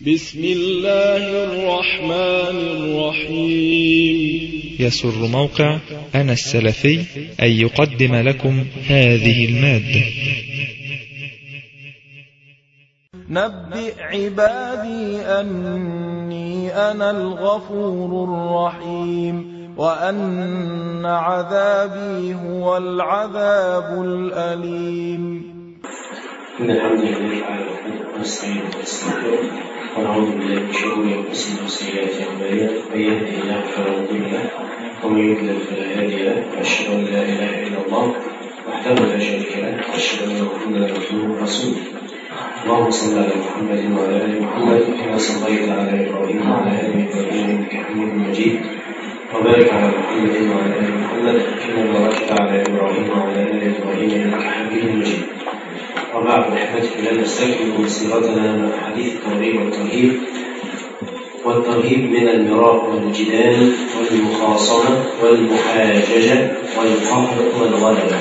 بسم الله الرحمن الرحيم. يسر موقع أنا السلفي أن يقدم لكم هذه المادة. نبئ عبادي أني أنا الغفور الرحيم وأن عذابي هو العذاب الأليم. إن الحمد لله تعالى ونستعينه ونستغفره ونعوذ بالله من شرور أنفسنا وسيئات أعمالنا، من يهده الله فلا مضل له ومن يضلل فلا هادي له، وأشهد أن لا إله إلا الله وحده لا شريك له، وأشهد أن محمدا عبده ورسوله. اللهم صل على محمد وعلى آل محمد كما صليت على إبراهيم وعلى آل إبراهيم إنك حميد مجيد، وبارك على محمد وعلى آل محمد كما باركت على إبراهيم وعلى آل إبراهيم إنك حميد مجيد. وبعد أحبتي لا نستكمل سيرتنا مع حديث الترغيب والترهيب من المراء والجدال والمخاصمة والمحاججة والقهر والغلبة،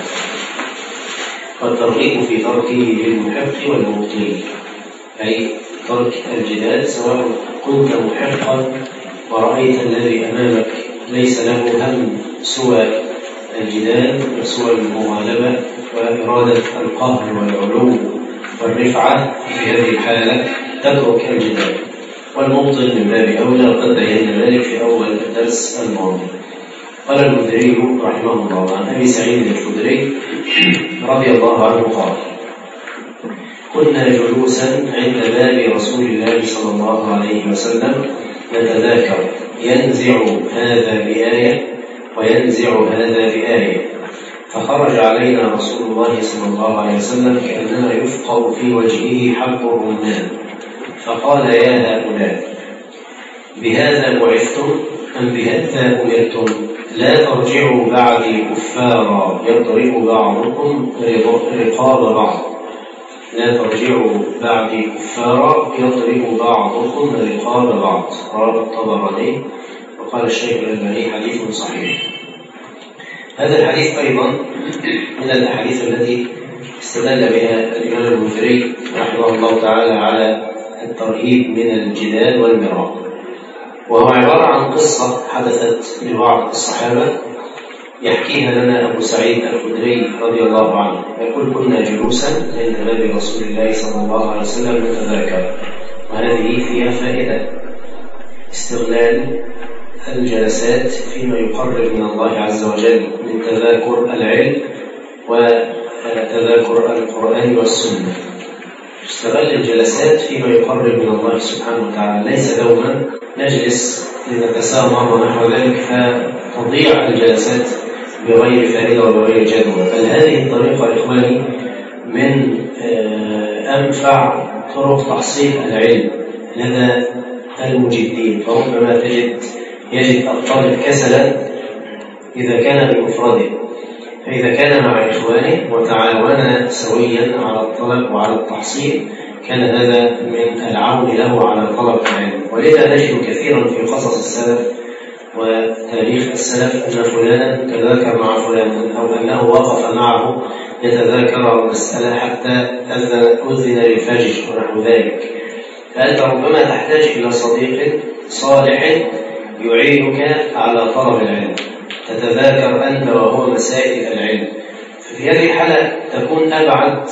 والترغيب في تركه للمحق والمبطل، أي ترك الجدال سواء كنت محقا ورأيت الذي أمامك ليس له هم سوى الجدال وسوى المغالبة وإرادة القهر والعلو والرفعة، في هذه الحالة تترك الجدال. والمبطل من باب أولى، وقد بينا ذلك في أول الدرس الماضي. قال الخدري رحمه الله عن أبي سعيد الخدري رضي الله عنه قال: كنا جلوسا عند باب رسول الله صلى الله عليه وسلم نتذاكر، ينزع هذا بآية وينزع هذا بآية، فخرج علينا رسول الله صلى الله عليه وسلم كأنما يفقر في وجهه حب الرمان، فقال: يا هؤلاء، بهذا بعثتم أم بهذا أمرتم؟ لا ترجعوا بعدي كفارا يضرب بعضكم رقاب بعض. لا ترجعوا بعدي كفارا يضرب بعضكم رقاب بعض. رواه الطبراني، وقال الشيخ الألباني حديث صحيح. هذا الحديث أيضا من الأحاديث التي استدل بها الإمام الخدري رحمه الله تعالى على الترهيب من الجدال والمراء، وهو عبارة عن قصة حدثت لبعض الصحابة يحكيها لنا أبو سعيد الخدري رضي الله عنه، يقول: كنا جلوسا عند باب رسول الله صلى الله عليه وسلم نتذاكر. وهذه فيها فائدة: استغلال الجلسات فيما يقرب من الله عز وجل من تذاكر العلم وتذاكر القرآن والسنة. استغل الجلسات فيما يقرب من الله سبحانه وتعالى، ليس دوما نجلس لنتسامر ونحو ذلك فتضيع الجلسات بغير فائدة وبغير جدوى. بل هذه الطريقة إخواني من أنفع طرق تحصيل العلم لدى المجدين، فربما يجد الطالب كسلا إذا كان بمفرده، فإذا كان مع إخوانه وتعاونا سويا على الطلب وعلى التحصيل كان هذا من العون له على طلب العلم. ولذا نجد كثيرا في قصص السلف وتاريخ السلف أن فلانا تذاكر مع فلان، أو أنه وقف معه يتذاكر المسألة حتى أذن للفجر ونحو ذلك. فأنت ربما تحتاج إلى صديق صالح يعينك على طلب العلم، تتذاكر أنت وهو مسائل العلم. ففي هذه الحالة تكون أبعد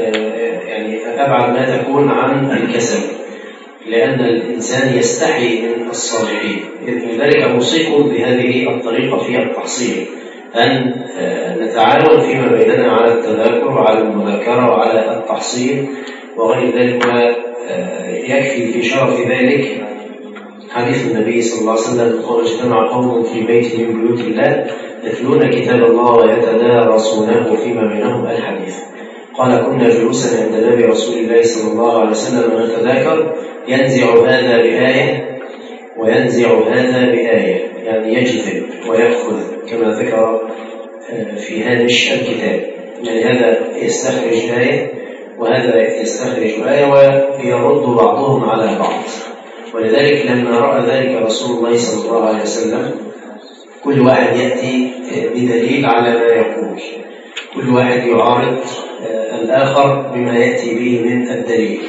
ما تكون عن الكسل، لأن الإنسان يستحي من الصالحين. لذلك أوصيكم بهذه الطريقة في التحصيل، أن نتعاون فيما بيننا على التذاكر وعلى المذاكرة وعلى التحصيل وغير ذلك. ويكفي في شرف ذلك حديث النبي صلى الله عليه وسلم: قال: اجتمع قوم في بيت من بيوت الله يتلون كتاب الله ويتدارسونه فيما بينهم. الحديث. قال: كنا جلوسا عند باب رسول الله صلى الله عليه وسلم نتذاكر، ينزع هذا بآية وينزع هذا بآية، يعني يجذب ويأخذ كما ذكر في هامش الكتاب، يعني هذا يستخرج آية وهذا يستخرج آية ويرد بعضهم على بعض. ولذلك لما رأى ذلك رسول الله صلى الله عليه وسلم كل واحد يأتي بدليل على ما يقول، كل واحد يعارض الآخر بما يأتي به من الدليل.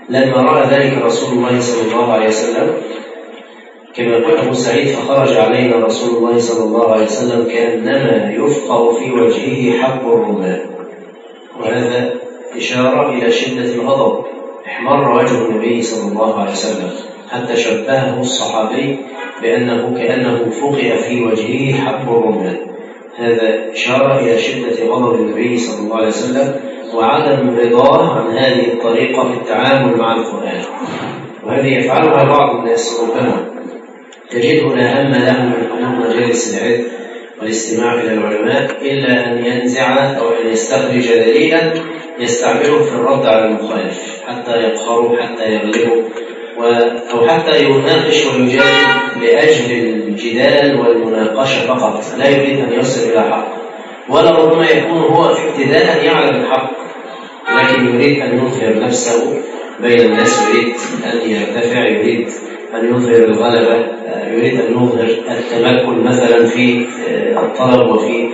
لما رأى ذلك رسول الله صلى الله عليه وسلم كما يقول أبو سعيد: فخرج علينا رسول الله صلى الله عليه وسلم كأنما يفقر في وجهه حب الرمان. وهذا إشارة إلى شدة الغضب، احمر وجه النبي صلى الله عليه وسلم حتى شبهه الصحابي بأنه كأنه فقئ في وجهه حب الرمان. هذا إشارة إلى شدة غضب النبي صلى الله عليه وسلم وعدم رضاه عن هذه الطريقة في التعامل مع القرآن. وهذه يفعلها بعض الناس ربما تجده لا هم له من حضور مجالس العلم والاستماع إلى العلماء إلا أن ينزع أو أن يستخرج دليلا يستعمله في الرد على المخالف حتى يقهروا، حتى يغلبوا، أو حتى يناقش ويجادل لأجل الجدال والمناقشة فقط، لا يريد أن يصل إلى حق، ولا ربما يكون هو في ابتداء يعلم الحق لكن يريد أن يظهر نفسه بين الناس، يريد أن يرتفع، يريد أن يظهر الغلبة، يريد أن يظهر التمكن مثلا في الطلب وفي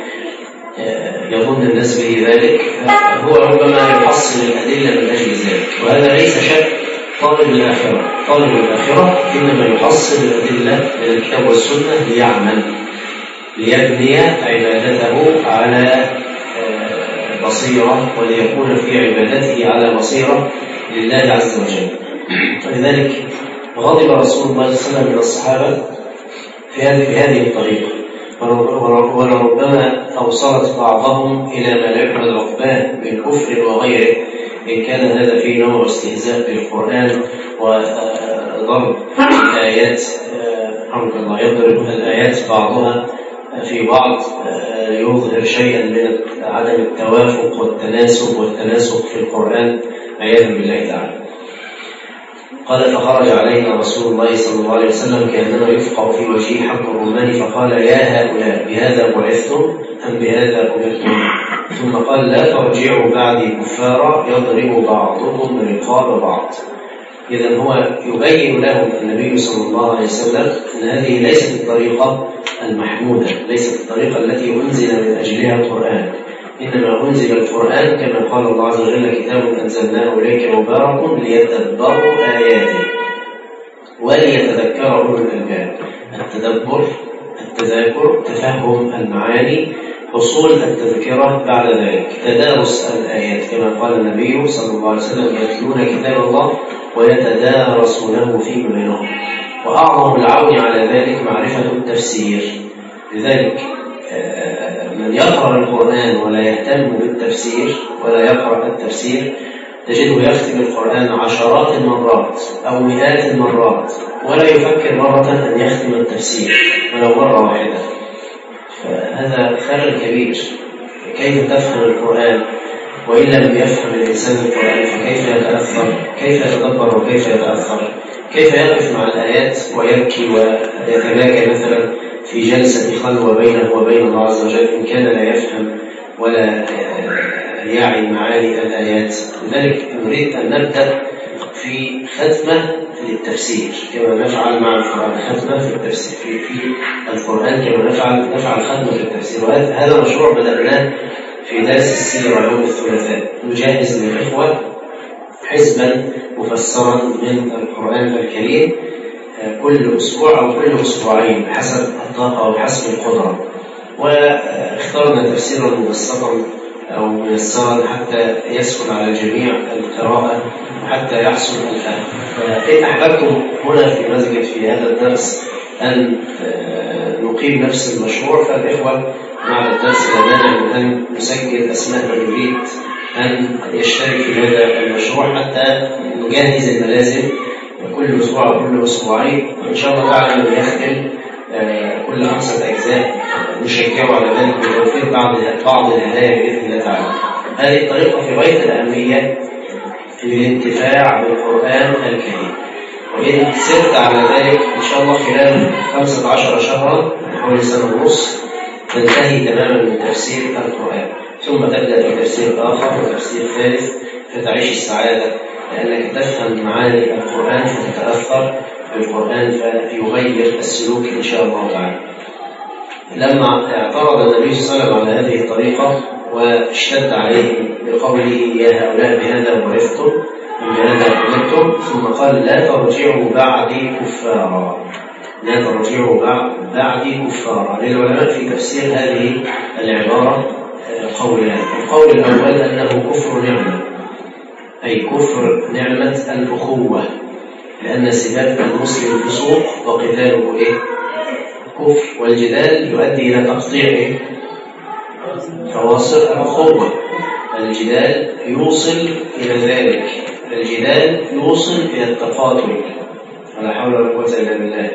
يظن الناس به ذلك، هو ربما يحصل الأدلة من أجل ذلك. وهذا ليس شك طالب الآخرة. طالب الآخرة إنما يحصل الأدلة من الكتاب والسنة ليعمل، ليبني عبادته على بصيرة، وليكون في عبادته على بصيرة لله عز وجل. ولذلك غضب رسول الله صلى الله عليه وسلم من الصحابة في هذه الطريقة، ولربما أوصلت بعضهم إلى ما لا يحمد عقباه من كفر وغيره، إن كان هذا فيه نوع استهزاء بالقرآن وضرب الآيات، رحمك الله، يضرب الآيات بعضها في بعض، يظهر شيئا من عدم التوافق والتناسق في القرآن عياذا بالله تعالى. قال: فخرج علينا رسول الله صلى الله عليه وسلم كأنما يفقع في وجهه حب الرمان، فقال: يا هؤلاء، بهذا بعثتم أم بهذا أمرتم؟ ثم قال: لا ترجعوا بعدي كفارا يضرب بعضكم رقاب بعض. إذن هو يبين لهم النبي صلى الله عليه وسلم أن هذه ليست الطريقة المحمودة، ليست الطريقة التي أنزل من أجلها القرآن، إنما أنزل القرآن كما قال الله عز وجل: كتاب أنزلناه إليك مبارك ليتدبروا آياته وليتذكر أولو الألباب. التدبر، التذاكر، تفهم المعاني، حصول التذكرة بعد ذلك، تدارس الآيات كما قال النبي صلى الله عليه وسلم: يتلون كتاب الله ويتدارسونه فيما بينهم. وأعظم العون على ذلك معرفة التفسير. لذلك من يقرأ القرآن ولا يهتم بالتفسير ولا يقرأ التفسير تجده يختم القرآن عشرات المرات أو مئات المرات ولا يفكر مرة أن يختم التفسير ولو مرة واحدة. فهذا خلل كبير. كيف تفهم القرآن وإن لم يفهم الإنسان القرآن فكيف يتأثر؟ كيف يتدبر وكيف يتأثر؟ كيف يقف مع الآيات ويبكي ويتباكى مثلا في جلسة خلوة بينه وبين الله عز وجل إن كان لا يفهم ولا يعي معاني الآيات؟ لذلك نريد أن نبدأ في ختمة للتفسير كما نفعل مع القرآن، ختمة في التفسير في القرآن كما نفعل ختمة في التفسير. وهذا مشروع بدأناه في درس السيرة يوم الثلاثاء، نجهز للإخوة حزبا مفسرا من القرآن الكريم كل أسبوع أو كل أسبوعين حسب الطاقة وحسب القدرة، واخترنا تفسيرا مبسطا أو ميسرا حتى يسهل على الجميع القراءة وحتى يحصل الفهم. فإن أحببتم هنا في مسجد في هذا الدرس أن نقيم نفس المشروع فالإخوة مع الدرس لا مانع من أن نسجل أسماء من يريد أن يشترك في هذا المشروع حتى نجهز الملازم كل أسبوع أو كل أسبوعين، وإن شاء الله تعالى من يختم كل 5 أجزاء نشجعه على ذلك بتوفير بعض الهدايا بإذن الله تعالى. هذه الطريقة في غاية الأهمية للانتفاع بالقرآن الكريم، وإن سرت على ذلك إن شاء الله خلال 15 شهرا حوالي 1.5 سنة تنتهي تماما من تفسير القرآن، ثم تبدأ في تفسير آخر وتفسير ثالث فتعيش السعادة، لأنك تفهم معاني القرآن فتتأثر بالقرآن فيغير السلوك إن شاء الله تعالى. لما اعترض النبي صلى الله عليه وسلم على هذه الطريقة واشتد عليهم بقوله: يا هؤلاء بهذا بعثتم أم بهذا أمرتم؟ سمعتم، ثم قال لا ترجعوا بعدي كفارا. لا ترجعوا بعدي كفارا. للعلماء في تفسير هذه العبارة قولان. القول الأول أنه كفر نعمة، أي كفر نعمة الأخوة، لأن سباب المسلم فسوق وقتاله كفر، والجدال يؤدي إلى تقطيع فواصل الأخوة. الجدال يوصل إلى ذلك، الجدال يوصل إلى التقاتل، ولا حول ولا قوة إلا بالله.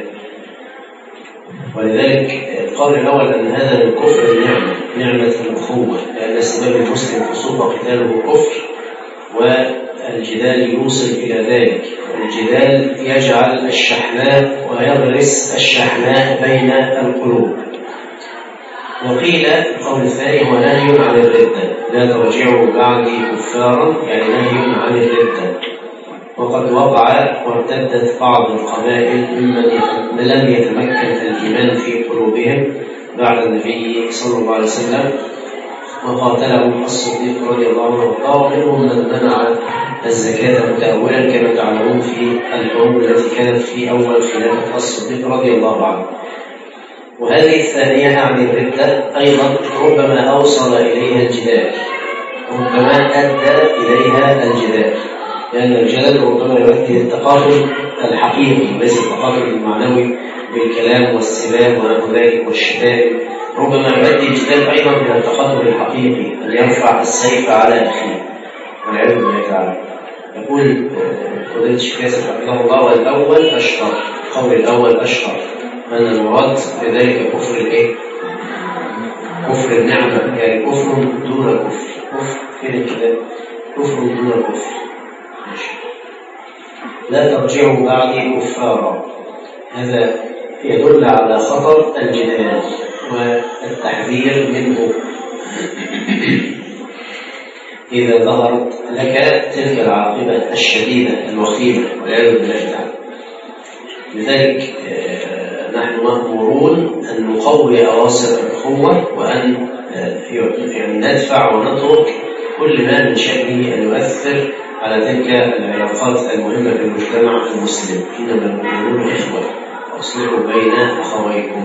ولذلك القول الأول أن هذا من كفر النعمة، نعمة الأخوة، لأن سباب المسلم فسوق وقتاله كفر، والجدال يوصل إلى ذلك. الجدال يجعل الشحناء ويغرس الشحناء بين القلوب. وقيل القول الثاني هو نهي عن الردة، لا ترجعوا بعدي كفارا، يعني نهي عن الردة. وقد وقع وارتدت بعض القبائل ممن لم يتمكن الإيمان في قلوبهم بعد النبي صلى الله عليه وسلم، وقاتلهم الصديق رضي الله عنه وارضاه، ومنهم من منع الزكاة متأولا كما تعلمون في الحروب التي كانت في أول خلافة الصديق رضي الله عنه. وهذه الثانية عن الردة أيضا ربما أوصل إليها الجدال، ربما أدى إليها الجدال، لأن الجدل ربما يؤدي للتقاتل الحقيقي ليس التقاتل المعنوي بالكلام والسباب ونحو ذلك والشتائم، ربما يؤدي الجدال أيضا إلى التقاتل الحقيقي أن يرفع السيف على أخيه والعياذ بالله تعالى. يقول فضيلة الشيخ ياسر حفظه الله والأول أشهر، القول الأول أشهر أن المراد بذلك كفر كفر النعمة، يعني كفر دون كفر، كفر دون كفر. لا ترجعوا بعدي كفارا، هذا يدل على خطر الجدال والتحذير منه إذا ظهرت لك تلك العاقبة الشديدة الوخيمة والعياذ بالله تعالى. لذلك نحن مأمورون أن نقوي أواصر الأخوة، وأن يعني ندفع ونترك كل ما من شأنه أن يؤثر على تلك العلاقات المهمة في المجتمع المسلم. إنما المؤمنون إخوة وأصلحوا بين أخويكم.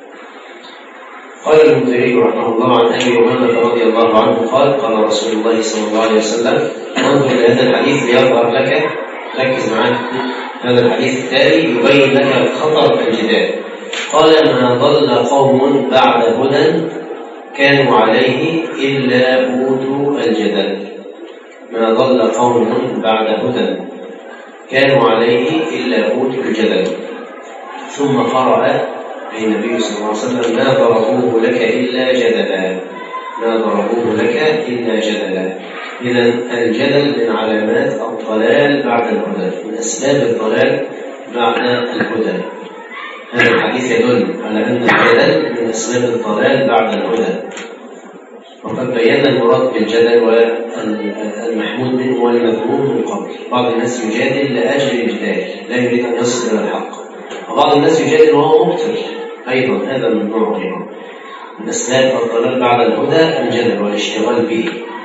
قال المنذري رحمه الله عن أبي أمامة رضي الله عنه قال قال رسول الله صلى الله عليه وسلم، وانظر لهذا الحديث ليظهر لك، ركز معنا، هذا الحديث التالي يبين لك خطر الجدال. قال ما ضل قوم بعد هدى كانوا عليه إلا أوتوا الجدل. ما ضل قوم بعد هدى كانوا عليه إلا أوتوا الجدل. ثم قرأ النبي صلى الله عليه وسلم ما ضربوه لك إلا جدلا، ما ضربوه لك إلا جدلا. إذن الجدل من علامات الضلال بعد الهدى، من أسباب الضلال بعد الهدى. هذا الحديث يدل على أن الجدل من أسباب الضلال بعد الهدى. وقد بينا المراد بالجدل والمحمود منه والمذموم من قبل. بعض الناس يجادل لأجل الجدال، لا يريد أن يصل إلى الحق، وبعض الناس يجادل وهو مبطل أيضا، هذا من نوع أيضا من أسباب الضلال بعد الهدى الجدل والاشتغال به.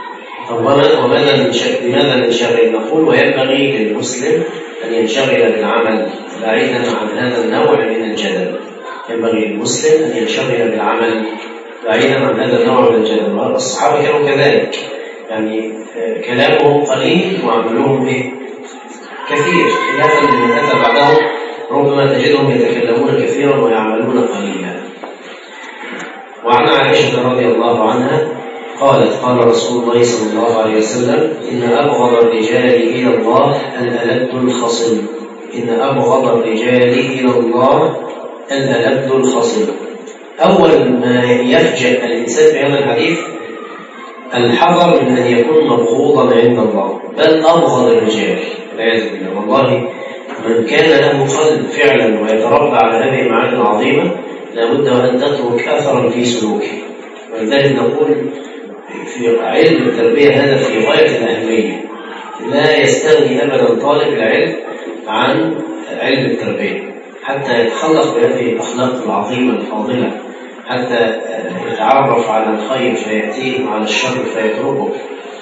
لماذا ننشغل؟ نقول وينبغي للمسلم أن ينشغل بالعمل بعيدا عن هذا النوع من الجدل. ينبغي للمسلم أن ينشغل بالعمل بعيدا عن هذا النوع من الجدل. والصحابة كانوا كذلك، يعني كلامهم قليل وعملهم كثير، خلافا لمن أتى بعدهم ربما تجدهم يتكلمون كثيرا ويعملون قليلا. وعن عائشة رضي الله عنها قالت قال رسول الله صلى الله عليه وسلم إن أبغض الرجال إلى الله الألد الخصم. إن أبغض الرجال إلى الله الألد الخصم. أول ما يفجأ الإنسان في هذا الحديث الحذر من أن يكون مبغوضا عند الله، بل أبغض الرجال والعياذ بالله. والله من كان له قلب فعلا ويتربى على هذه المعاني العظيمة لابد أن تترك أثرا في سلوكه. ولذلك نقول في علم التربية هذا في غاية الأهمية، لا يستغني أبدا طالب العلم عن علم التربية حتى يتخلق بهذه الأخلاق العظيمة الفاضلة، حتى يتعرف على الخير فيأتيه وعلى الشر فيتركه،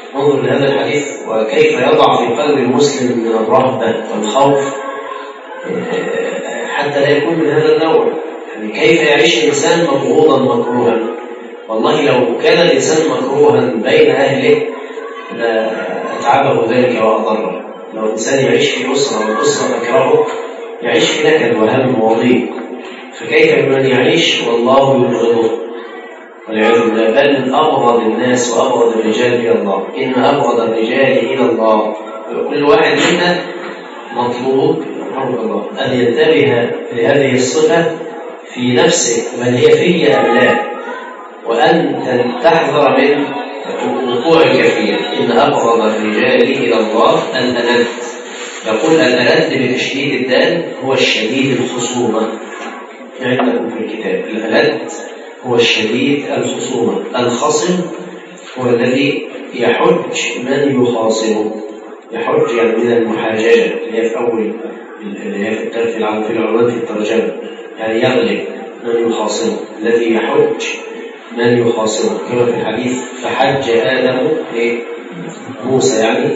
انظر لهذا الحديث وكيف يضع في قلب المسلم من الرهبة والخوف حتى لا يكون من هذا النوع. يعني كيف يعيش الإنسان مبغوضا مكروها؟ والله لو كان الإنسان مكروها بين أهله لأتعبه ذلك وأضره. لو الإنسان يعيش في أسرة والأسرة تكرهه يعيش في نكد وهم وضيق، فكيف بمن يعيش والله يبغضه والعياذ بالله؟ بل أبغض الناس وأبغض الرجال إلى الله. إن أبغض الرجال إلى الله، كل واحد منا مطلوب الله أن ينتبه لهذه الصفة في نفسه، من هي فيه أم لا، وأن تحذر من وقوع الكثير. إن أبغض الرجال إلى الله الألد. يقول الألد بتشديد الدال هو الشديد الخصومة. عندكم في الكتاب الألد هو الشديد الخصومة. الخصم هو الذي يحج من يخاصمه. يحج يعني من المحاججة اللي هي في أول اللي هي في العنوان في الترجمة، يعني يغلب من يخاصمه، الذي يحج من يخاصمه كما في الحديث فحج آدم موسى يعني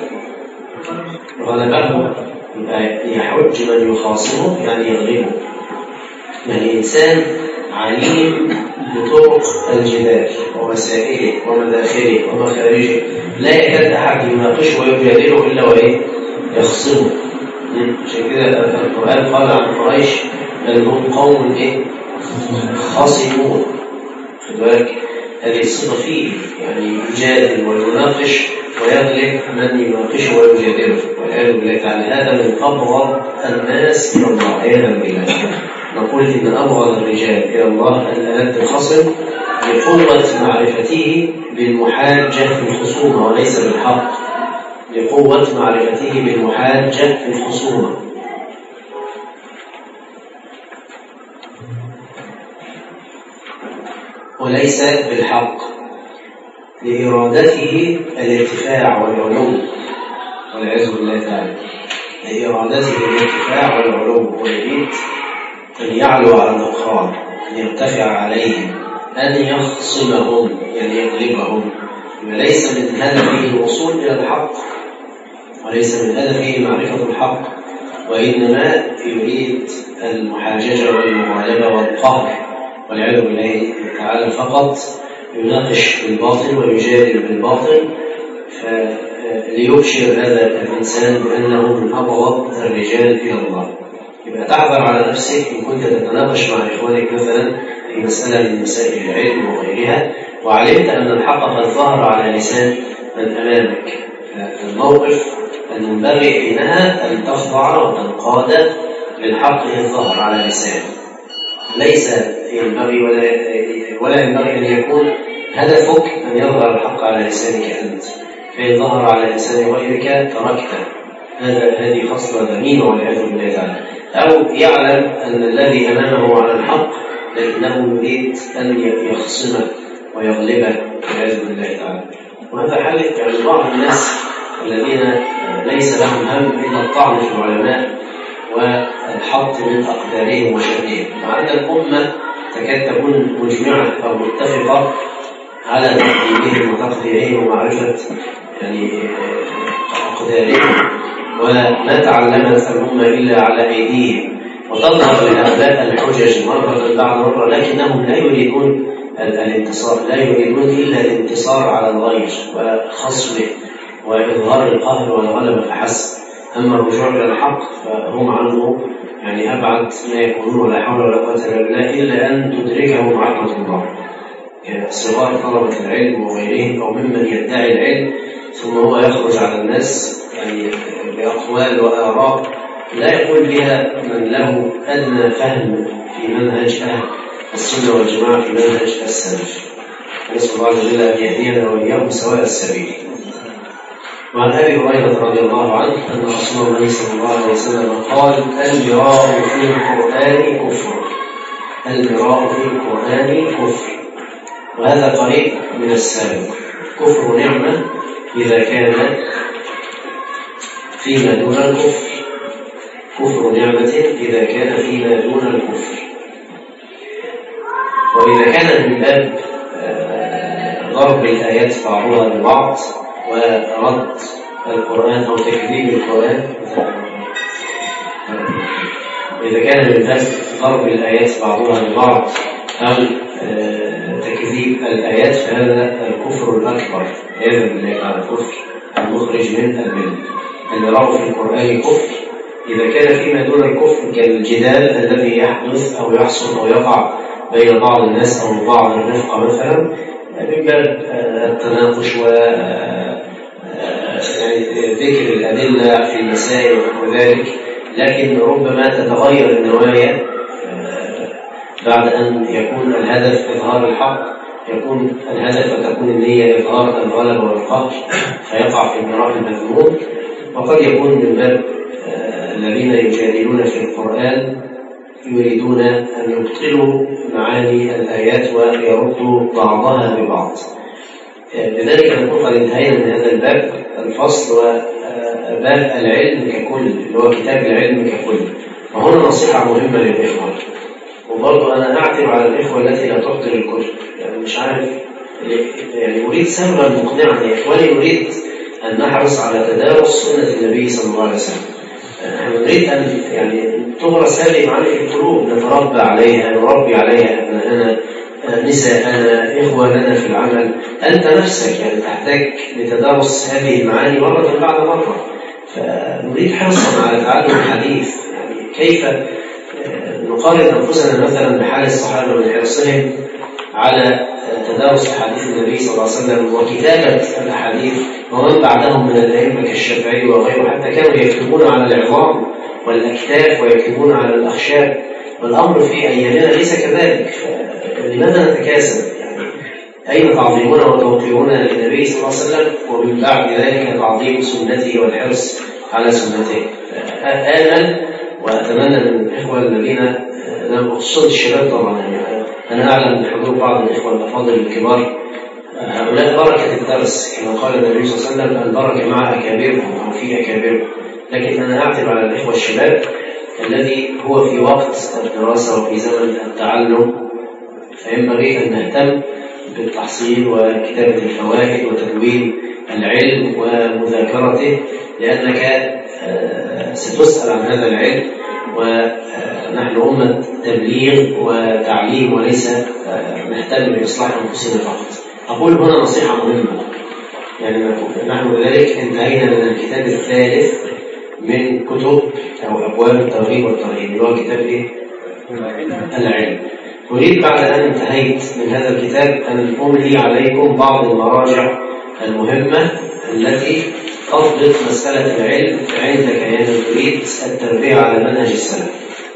غلبه. يحج من يخاصمه يعني يغلبه. يعني إنسان عليم بطرق الجدال ووسائله ومداخله ومخارجه، لا يكاد أحد يناقشه ويجادله إلا وإيه يخصمه. عشان كده القرآن قال عن قريش بل هم قوم خاصمون. فذلك هذه الصفة فيه، يعني يجادل ويناقش ويغلب من يناقشه ويجادله والعياذ بالله تعالى. هذا من أبغض الناس إلى الله عياذا بالله. نقول إن أبغض الرجال إلى الله الألد الخصم لقوة معرفته بالمحاجة في الخصومة وليس بالحق. لقوة معرفته بالمحاجة في الخصومة. وليس بالحق. لإرادته الارتفاع والعلو والعياذ بالله تعالى. لإرادته الارتفاع والعلو، ويريد أن يعلو على الآخرين، أن يرتفع عليهم، أن يخصمهم يعني يغلبهم. وليس من هدفه الوصول إلى الحق، وليس من هدفه معرفة الحق، وإنما يريد المحاججة والمغالبة والقهر والعياذ بالله تعالى. فقط يناقش بالباطل ويجادل بالباطل ليبشر هذا الإنسان بأنه من أبغض الرجال إلى الله. يبقى تعذر على نفسك إن كنت تتناقش مع إخوانك مثلا في مسألة من مسائل العلم وغيرها، وعلمت أن الحق قد ظهر على لسان من أمامك. الموقف المنبغي حينها أن تخضع وتنقاد للحق إذ ظهر على لسان. ليس ينبغي ولا ينبغي أن يكون هدفك أن يظهر الحق على لسانك أنت، فإن ظهر على لسان غيرك تركته. هذه خصلة ذميمة والعياذ بالله تعالى. أو يعلم أن الذي أمامه على الحق لكنه يريد أن يخصمه ويغلبه والعياذ بالله تعالى. وهذا حال يعني بعض الناس الذين ليس لهم هم إلا الطعن في العلماء والحط من أقدارهم وشأنهم، مع أن الأمة تكاد تكون مجمعة أو متفقة على تقديرهم وتقديرهم ومعرفة يعني أقدارهم، وما تعلمت الأمة إلا على أيديهم، وتظهر لهؤلاء الحجج مرة بعد مرة، لكنهم لا يريدون الانتصار، لا يريدون إلا الانتصار على الغير وخصمه وإظهار القهر والغلبة فحسب. أما الرجوع إلى الحق فهم عنه يعني أبعد ما يكونون، ولا حول ولا قوة إلا بالله، إلا أن تدركهم رحمة الله. يعني صغار طلبة العلم وغيرهم أو ممن يدعي العلم ثم هو يخرج على الناس يعني بأقوال وآراء لا يقول بها من له أدنى فهم في منهج أهل السنة والجماعة، في منهج السلف. نسأل الله جل أن يهدينا وإياهم سواء السبيل. وعن أبي هريرة رضي الله عنه أن رسول الله صلى الله عليه وسلم قال: المراء في القرآن كفر. المراء في القرآن كفر. وهذا قريب من السابق. كفر نعمة إذا كان فيما دون الكفر. كفر نعمة إذا كان فيما دون الكفر. وإذا كان من باب ضرب الآيات بعضها ببعض ورد القرآن أو تكذيب القرآن، إذا كان من باب ضرب الآيات بعضها ببعض أو تكذيب الآيات فهذا الكفر الأكبر عياذا بالله على الكفر المخرج من الملة. أن يراه في القرآن كفر إذا كان فيما دون الكفر كالجدال الذي يحدث أو يحصل أو يقع بين بعض الناس أو بعض الرفقة مثلا من باب التناقش ذكر الأدلة في المسائل وذلك، لكن ربما تتغير النوايا بعد أن يكون الهدف إظهار الحق، يكون الهدف وتكون النية إظهار الغلبة والقهر فيقع في المراحل المذموم. وقد يكون من باب الذين يجادلون في القرآن يريدون أن يبطلوا معاني الآيات ويردوا بعضها ببعض. لذلك نقول قد انتهينا من هذا الباب الفصل وباب العلم ككل اللي هو كتاب العلم ككل. وهنا نصيحة مهمة للإخوة، وبرضه أنا أعتب على الإخوة التي لا تبطل الكتب، يعني مش عارف يعني أريد سببا مقنعا يا إخواني، أريد أن نحرص على تدارس سنة النبي صلى الله عليه وسلم. نريد أن يعني تغرس هذه المعاني في القلوب، نتربى عليها، نربي عليها أبناءنا، نساءنا، إخواننا في العمل. أنت نفسك يعني تحتاج لتدارس هذه المعاني مرة بعد مرة. فنريد حرصا على تعلم الحديث، يعني كيف نقارن أنفسنا مثلا بحال الصحابة من حرصهم على تدارس أحاديث النبي صلى الله عليه وسلم وكتابة الأحاديث، ومن بعدهم من الأئمة كالشافعي وغيره حتى كانوا يكتبون على العظام والأكتاف ويكتبون على الأخشاب، والأمر في أيامنا ليس كذلك. لماذا نتكاسل؟ يعني أين تعظيمنا وتوقيرنا للنبي صلى الله عليه وسلم ومن بعد ذلك تعظيم سنته والحرص على سنته؟ آمل وأتمنى من الإخوة الذين لم أقصد الشباب طبعا، يعني أنا أعلم من حضور بعض الإخوة الأفاضل الكبار هؤلاء بركة الدرس كما قال النبي صلى الله عليه وسلم البركة مع أكابرهم أو في أكابرهم. لكن أنا أعتب على الإخوة الشباب الذي هو في وقت الدراسة وفي زمن التعلم، فينبغي أن نهتم بالتحصيل وكتابة الفوائد وتدوين العلم ومذاكرته، لأنك ستسأل عن هذا العلم، ونحن أمة تبليغ وتعليم وليس نهتم بإصلاح أنفسنا فقط. أقول هنا نصيحة مهمة، يعني نحن ذلك انتهينا من الكتاب الثالث من كتب أو أبواب الترغيب والترهيب اللي هو كتاب إيه؟ العلم. أريد بعد أن انتهيت من هذا الكتاب أن أملي عليكم بعض المراجع المهمة التي تضبط مسألة العلم عندك يعني تريد التربية على منهج السلف.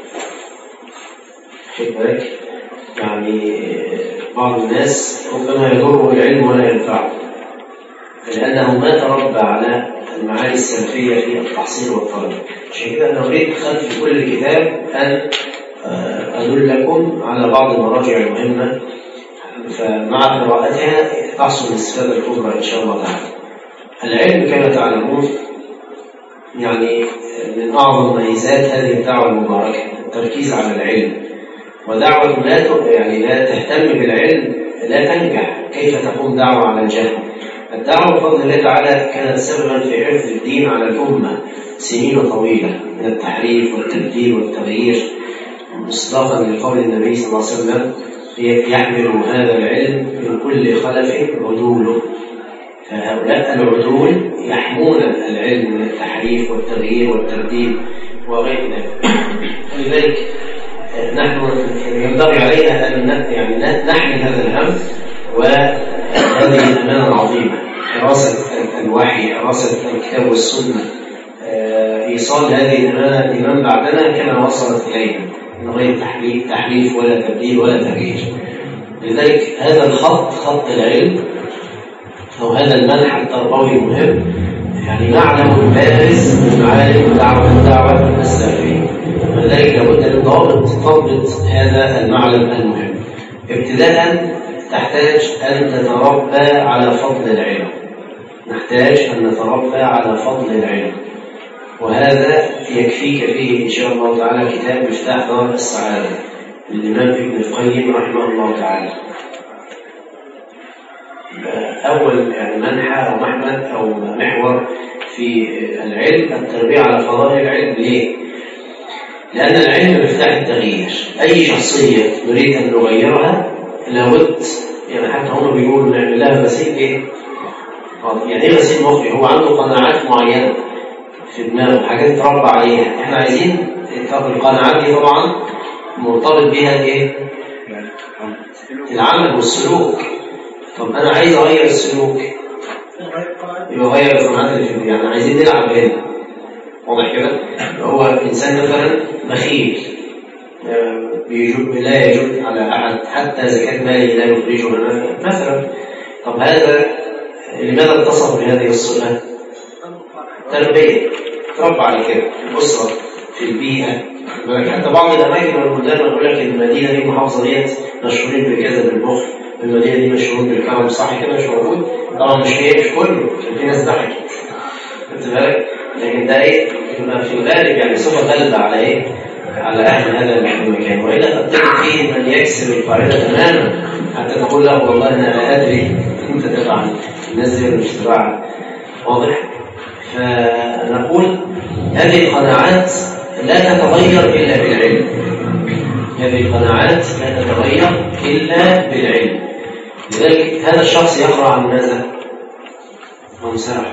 خد بالك، يعني بعض الناس ربما يضره العلم ولا ينفعه لأنه ما تربى على المعاني السلفية في التحصيل والطلب. عشان كده أنا أريد في كل كتاب أن أدلكم على بعض المراجع المهمة، فمع قراءتها تحصل الاستفادة الكبرى إن شاء الله تعالى. العلم كما تعلمون يعني من أعظم ميزات هذه الدعوة المباركة التركيز على العلم، ودعوة لا تهتم بالعلم لا تنجح. كيف تقوم دعوة على الجهل؟ الدعوة بفضل الله تعالى كانت سببا في حفظ الدين على الأمة سنين طويلة من التحريف والتبديل والتغيير، مصداقا لقول النبي صلى الله عليه وسلم يحمل هذا العلم من كل خلف عدوله. فهؤلاء العدول يحمون العلم من التحريف والتغيير والتبديل وغير ذلك. ولذلك نحن ينبغي علينا أن نحمل هذا الهم وهذه الأمانة العظيمة، حراسة الوحي، حراسة الكتاب والسنة، إيصال هذه الأمانة لمن بعدنا كما وصلت إلينا من غير تحريف ولا تبديل ولا تغيير. لذلك هذا الخط، خط العلم أو هذا المنحى التربوي المهم، يعني معلم بارز من معالم الدعوة السلفية، ولذلك لابد من ضبط هذا المعلم المهم. ابتداء تحتاج أن تتربى على فضل العلم، نحتاج أن نتربى على فضل العلم، وهذا يكفيك فيه إن شاء الله تعالى كتاب مفتاح دار السعادة للإمام ابن القيم رحمه الله تعالى. أول يعني منحى أو محمد أو محور في العلم التربية على فضائل العلم. ليه؟ لأن العلم مفتاح التغيير. أي شخصية نريد أن نغيرها لابد، يعني حتى هم بيقولوا نعمل لها غسيل إيه؟ يعني إيه غسيل مخي؟ هو عنده قناعات معينة في دماغه، حاجات تربى عليها. إحنا عايزين القناعات دي طبعا مرتبط بها إيه؟ العمل والسلوك. طب أنا عايز أغير السلوك، يغير القناعات اللي في، يعني عايزين نلعب هنا، واضح كده؟ هو إنسان مثلا بخيل، لا يجوز على أحد حتى زكاة ماله لا يخرجها مثلا. طب هذا لماذا اتصف بهذه الصفة؟ تربية، تربى على كده الأسرة في البيئة. حتى بعض الأماكن والبلدان يقول لك المدينة دي المحافظة ديت مشهورين بالكذا بالبخل، المدينة دي مشهورين بالكرم، صح كده؟ مش موجود طبعا، مش كله، في ناس ضحكت، خدت بالك؟ لكن ده ايه؟ في الغالب يعني صفة غالبة على ايه؟ على أهل هذا المكان. وإلا قد تجد فيه من يكسر القاعدة تماما حتى تقول له والله أنا لا أدري أنت تفعل، الناس دي مش تفعل، واضح؟ فنقول هذه القناعات لا تتغير إلا بالعلم. هذه القناعات لا تتغير إلا بالعلم. لذلك هذا الشخص يقرأ عن ماذا؟ عن سرح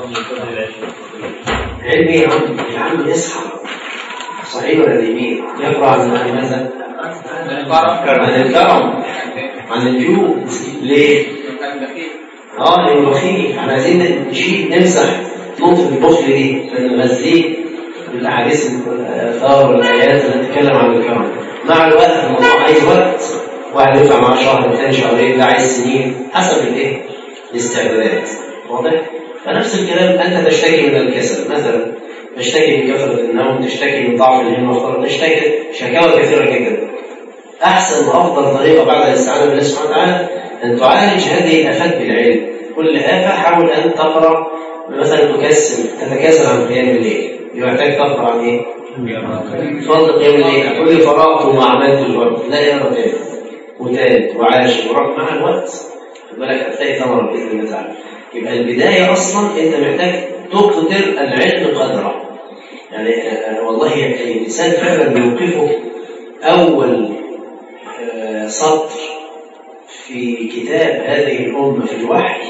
علمي يا عم يصحى، صحيح ولا يمين؟ يقرأ عن ماذا؟ عن الكرم، عن الجود. ليه؟ لأنه بخيل. احنا عايزين نشيل نمسح نقطة البخل دي، نغذيه بالأحاديث الآثار والآيات اللي تتكلم عن الكرم. مع الوقت الموضوع عايز وقت، واحد ينفع مع شهر، الثاني شهرين، ده عايز سنين، حسب الايه؟ الاستعدادات، واضح؟ فنفس الكلام، أنت تشتكي من الكسل مثلا، تشتكي من كثرة النوم، تشتكي من ضعف الهمة، تشتكي شكاوى كثيرة جدا. أحسن وأفضل طريقة بعد الاستعانة بالله سبحانه وتعالى أن تعالج هذه الآفات بالعلم. كل آفة حاول أن تقرأ، مثلا تتكاسل عن قيام الليل، يحتاج تقرأ عن إيه؟ فضل قيام الليل. كل فراغ وما عملت الوقت، لا يقرأ تاني وتالت وعاشر ورق مع الوقت، بالك هتلاقي ثمرة بإذن الله تعالى. يبقى البداية أصلا أنت محتاج تقدر العلم قدره. يعني والله الإنسان فعلا بيوقفه أول سطر في كتاب هذه الأمة في الوحي،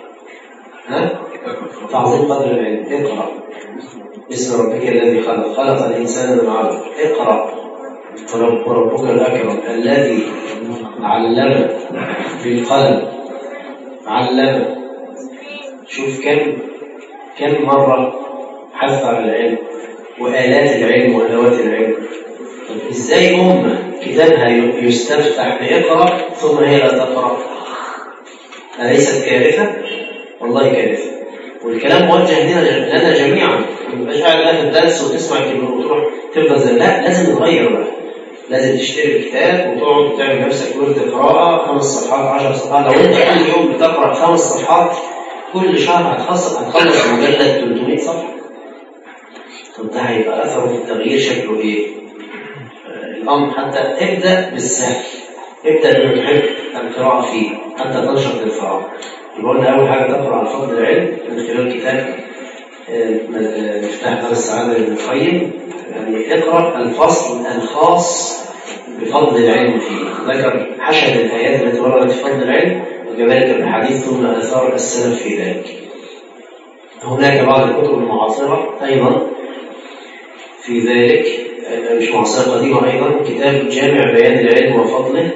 تعظيم قدر العلم. اقرأ باسم ربك الذي خلق، خلق الإنسان من علق. اقرأ وربك الأكرم الذي علم بالقلم، علم. شوف كم مرة حث على العلم وآلات العلم وأدوات العلم. طب إزاي أمة كتابها يستفتح بإقرأ ثم هي لا تقرأ؟ أليست كارثة؟ والله كارثة. والكلام موجه لنا جميعا. مش قاعد في الدرس وتسمع كلمة وتروح تفضل زي، لا، لازم نغير بقى. لازم تشتري الكتاب وتقعد تعمل نفسك ورد قراءة 5 صفحات 10 صفحات. لو أنت كل يوم بتقرأ 5 صفحات، كل شهر هتخلص مجلد 300 صفحة. طب ده هيبقى أثره في التغيير شكله إيه؟ الأمر حتى ابدأ بالسهل، ابدأ بما تحب القراءة فيه حتى تنشط الفراغ. يبقى قلنا أول حاجة تقرأ عن فضل العلم من خلال كتاب مفتاح دار السعادة لابن القيم. يعني اقرأ الفصل الخاص بفضل العلم فيه، ذكر حشد الآيات التي وردت في فضل العلم وكذلك الحديث ثم آثار السلف في ذلك. هناك بعض الكتب المعاصرة أيضا في ذلك، مش معاصرة قديمة أيضا، كتاب جامع بيان العلم وفضله،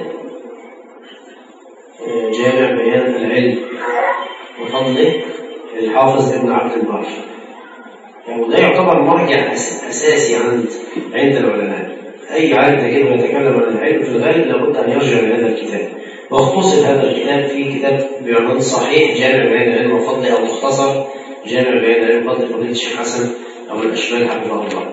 جامع بيان العلم وفضله الحافظ ابن عبد البر. يعني ده يعتبر مرجع أساسي عند العلماء. أي عالم تجده يتكلم عن العلم في الغالب لابد أن يرجع لهذا الكتاب. واختصر هذا الكتاب في كتاب بعنوان صحيح جامع بيان العلم وفضله، أو مختصر جامع بيان العلم وفضله فضيلة الشيخ حسن أو الأشبال حفظه الله.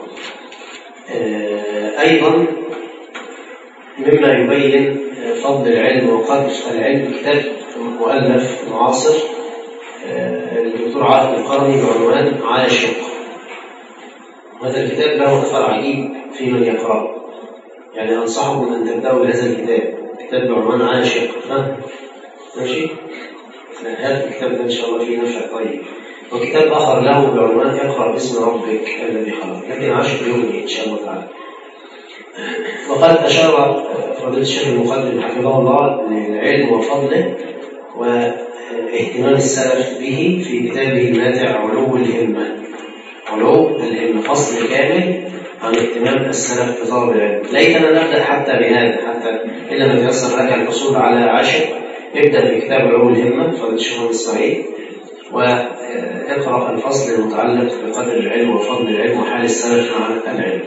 أيضا مما يبين فضل العلم وقدر العلم كتاب مؤلف معاصر الدكتور عاطف القرني بعنوان عاشق. هذا الكتاب له أثر عجيب في من يقرأه، يعني أنصحكم أن تبدأوا بهذا الكتاب، كتاب بعنوان عاشق. ماشي؟ هذا الكتاب ده إن شاء الله فيه نفع طيب. وكتاب آخر له بعنوان اقرأ باسم ربك الذي خلق، لكن 10 يوم إن شاء الله تعالى. وقد أشار فضيلة الشيخ المقدم حفظه الله للعلم وفضله واهتمام السلف به في كتابه الماتع علو الهمة. علو الهمة فصل كامل عن اهتمام السلف بطلب العلم. ليتنا نبدأ حتى بهذا، حتى إلا ما تيسر لك الحصول على 10 ابدأ بكتاب علو الهمة فضيلة الشيخ الإسماعيلي، واقرأ الفصل المتعلق بقدر العلم وفضل العلم وحال السلف مع العلم.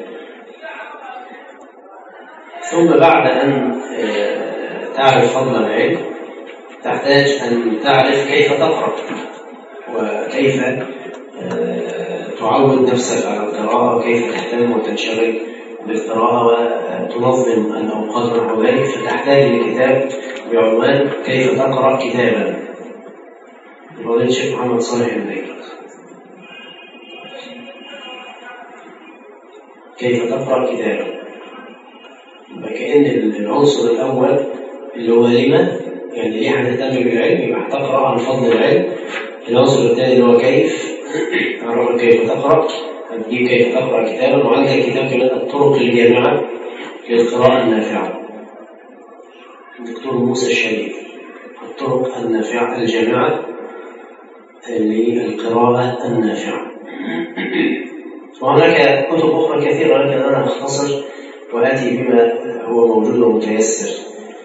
ثم بعد أن تعرف فضل العلم تحتاج أن تعرف كيف تقرأ وكيف تعود نفسك على القراءة وكيف تهتم وتنشغل بالقراءة وتنظم الأوقات ونحو ذلك. فتحتاج لكتاب بعنوان كيف تقرأ كتابا لفضيلة الشيخ محمد صالح البيت. كيف تقرأ كتابا، كأن العنصر الأول اللي هو لما، يعني ليه هنهتم بالعلم، يبقى هتقرأ عن فضل العلم. العنصر الثاني اللي هو كيف، تعرف كيف تقرأ، هتجيب كيف تقرأ كتابا. وعندك كتاب كمان الطرق الجامعة للقراءة النافعة، الدكتور موسى الشريف، الطرق النافعة الجامعة للقراءة النافعة. وهناك كتب أخرى كثيرة لكن أنا أختصر وآتي بما هو موجود ومتيسر.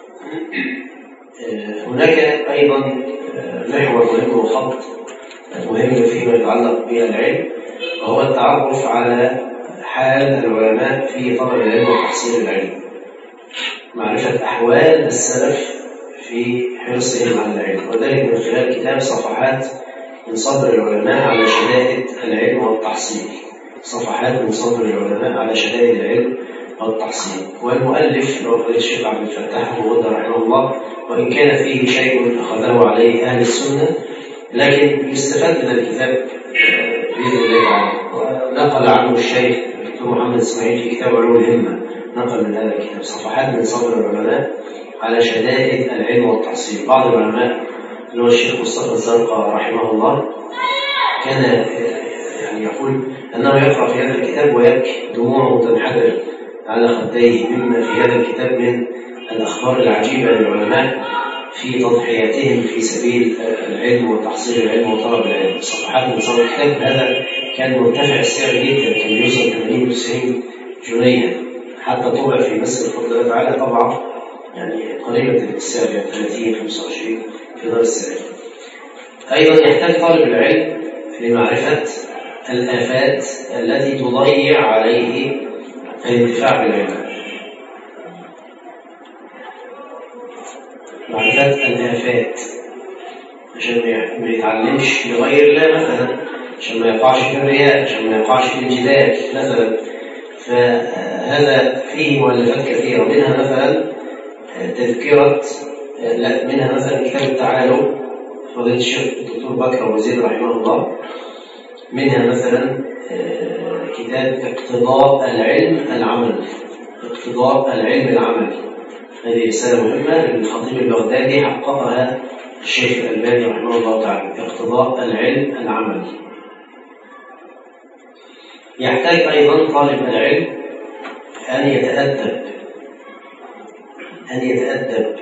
هناك أيضا محور مهم وخط مهم فيما يتعلق بالعلم، وهو التعرف على حال العلماء في طلب العلم وتحصيل العلم، معرفة أحوال السلف في حرصهم على العلم، وذلك من خلال كتاب صفحات من صبر العلماء على شدائد العلم والتحصيل. صفحات من صبر العلماء على شدائد العلم والتحصيل. والمؤلف هو فضيلة الشيخ عبد الفتاح أبو غدة رحمه الله، وإن كان فيه شيء أخذه عليه أهل السنة لكن يستفاد من الكتاب بإذن الله تعالى. ونقل عنه الشيخ الدكتور محمد إسماعيل في كتاب علو الهمة، نقل من هذا الكتاب صفحات من صبر العلماء على شدائد العلم والتحصيل. بعض العلماء اللي هو الشيخ مصطفى الزرقاء رحمه الله كان يعني يقول أنه يقرأ في هذا الكتاب ويبكي، دموعه تنحدر على خديه مما في هذا الكتاب من الأخبار العجيبة للعلماء في تضحياتهم في سبيل العلم وتحصيل العلم وطلب العلم. صفحات من صدر الكتاب هذا كان مرتفع السعر جدا، كان يوصل 80-90 جنيه، حتى طبع في مسجد فضل الله تعالى طبعا يعني قريبة السعر، يعني 30-25 في دار السعر. أيضا يحتاج طالب العلم لمعرفة الآفات التي تضيع عليه الانتفاع بالعلم. معرفة الآفات عشان ما يتعلمش لغير الله مثلا، عشان ما يقعش في الرياء، عشان ما يقعش في الجدال مثلا. فهذا فيه مؤلفات كثيرة، منها مثلا تذكرة، منها مثلا كتاب التعالم فضيلة الشيخ الدكتور بكر وزير رحمه الله، منها مثلا كتاب اقتضاء العلم العمل، اقتضاء العلم العمل. هذه رسالة مهمة للخطيب البغدادي حققها الشيخ الألباني رحمه الله تعالى، اقتضاء العلم العمل. يحتاج أيضا طالب العلم أن يتأدب.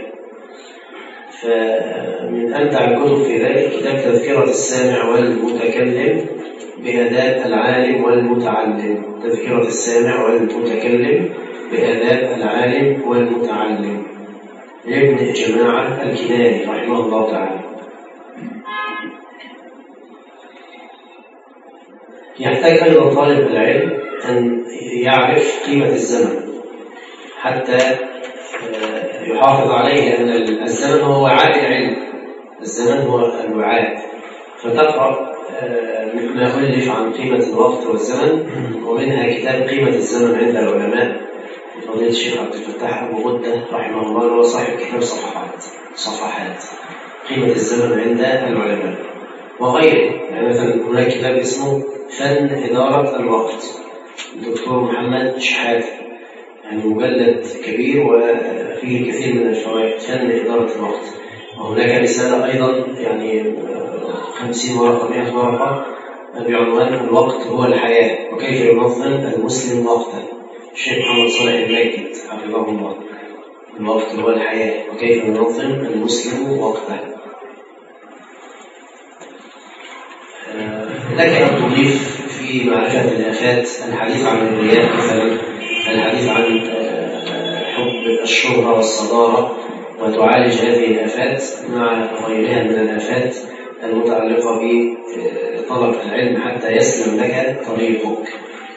فمن أمتع الكتب في ذلك كتاب تذكرة السامع والمتكلم بآداب العالم والمتعلم. تذكرة السامع والمتكلم بآداب العالم والمتعلم لابن جماعة الكناني رحمه الله تعالى. يحتاج أيضا طالب العلم أن يعرف قيمة الزمن حتى يحافظ عليه، لأن الزمن هو وعاء العلم، الزمن هو الوعاء. فتقرأ ما ألف عن قيمة الوقت والزمن، ومنها كتاب قيمة الزمن عند العلماء فضيلة الشيخ عبد الفتاح أبو غدة رحمه الله، هو صاحب كتاب صفحات قيمة الزمن عند العلماء وغيره. يعني مثلا هناك كتاب اسمه فن إدارة الوقت الدكتور محمد شحاتة، يعني مجلد كبير وفيه كثير من الفوائد. فن إدارة الوقت وهناك رسالة أيضا يعني 50 ورقة 100 ورقة بعنوان الوقت هو الحياة وكيف ينظم المسلم وقته، الشيخ محمد صالح الماجد حفظه الله. الوقت هو الحياة وكيف ينظم المسلم وقته. لك أن تضيف في معرفة الآفات الحديث عن الرياء مثلا، الحديث عن حب الشهرة والصدارة، وتعالج هذه الآفات مع غيرها من الآفات المتعلقة بطلب العلم حتى يسلم لك طريقك.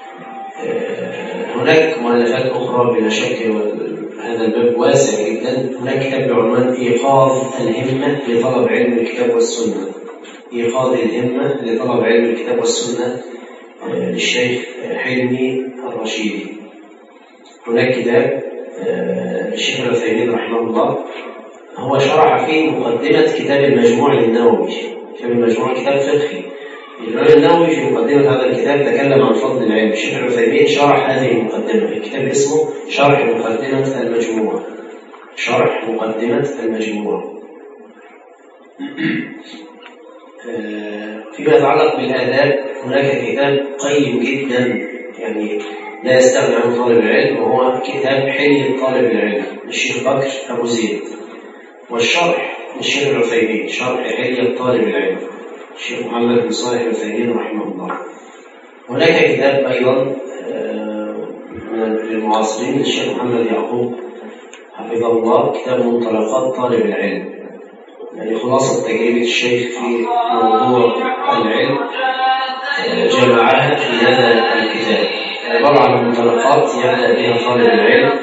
هناك مؤلفات أخرى بلا شك، وهذا الباب واسع جدا. هناك كتاب بعنوان إيقاظ الهمة لطلب علم الكتاب والسنة، إيقاظ الهمة لطلب علم الكتاب والسنة للشيخ حلمي الرشيدي. هناك كتاب الشيخ العثيمين رحمه الله، هو شرح فيه مقدمة كتاب المجموع للنووي. كتاب المجموع كتاب فقهي. الإمام النووي في مقدمة هذا الكتاب تكلم عن فضل العلم. الشيخ العثيمين شرح هذه المقدمة. الكتاب اسمه شرح مقدمة المجموع. شرح مقدمة المجموع. فيما يتعلق بالآداب هناك كتاب قيم جدا يعني لا يستغني عنه طالب العلم، وهو كتاب حلية طالب العلم للشيخ بكر أبو زيد، والشرح للشيخ العثيمين شرح حلية طالب العلم الشيخ محمد بن صالح العثيمين رحمه الله. هناك كتاب أيضا من المعاصرين للشيخ محمد يعقوب حفظه الله، كتاب منطلقات طالب العلم، يعني خلاصة تجربة الشيخ في موضوع العلم جمعها في هذا الكتاب. عبارة عن منطلقات يبدأ بها طالب العلم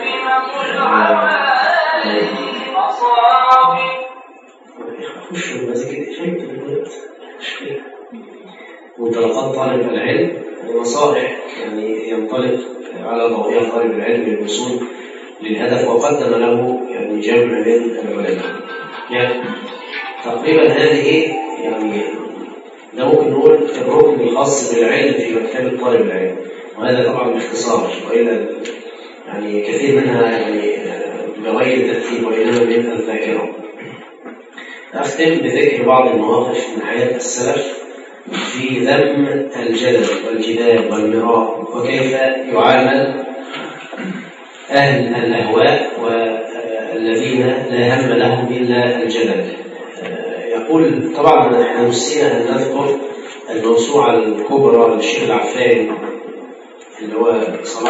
منطلقات طالب العلم ونصائح يعني ينطلق على ضوئها طالب العلم للوصول للهدف، وقدم له يعني جمع من العلماء. يعني تقريبا هذه يعني ده ممكن نقول الركن الخاص بالعلم في مكتبة طالب العلم، وهذا طبعا باختصار، وإلا يعني كثير منها يعني بغير ترتيب وإنما من الذاكرة. أختم بذكر بعض المواقف من حياة السلف في ذم الجدل والجدال والمراء، وكيف يعامل أهل الأهواء والذين لا هم لهم إلا الجدل. يقول طبعا نحن نسينا أن نذكر الموسوعة الكبرى للشيخ العفاني اللي هو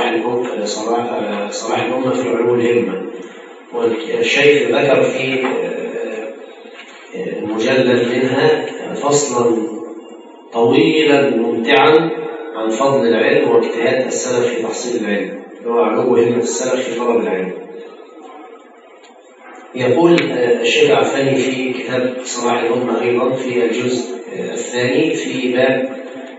صلاح الأمة في علوم الهمة، والشيخ ذكر في مجلد منها فصلا طويلا ممتعا عن فضل العلم واجتهاد السلف في تحصيل العلم، اللي هو علو همة السلف في طلب العلم. يقول الشيخ العفاني في كتاب صلاح الأمة أيضا في الجزء الثاني في باب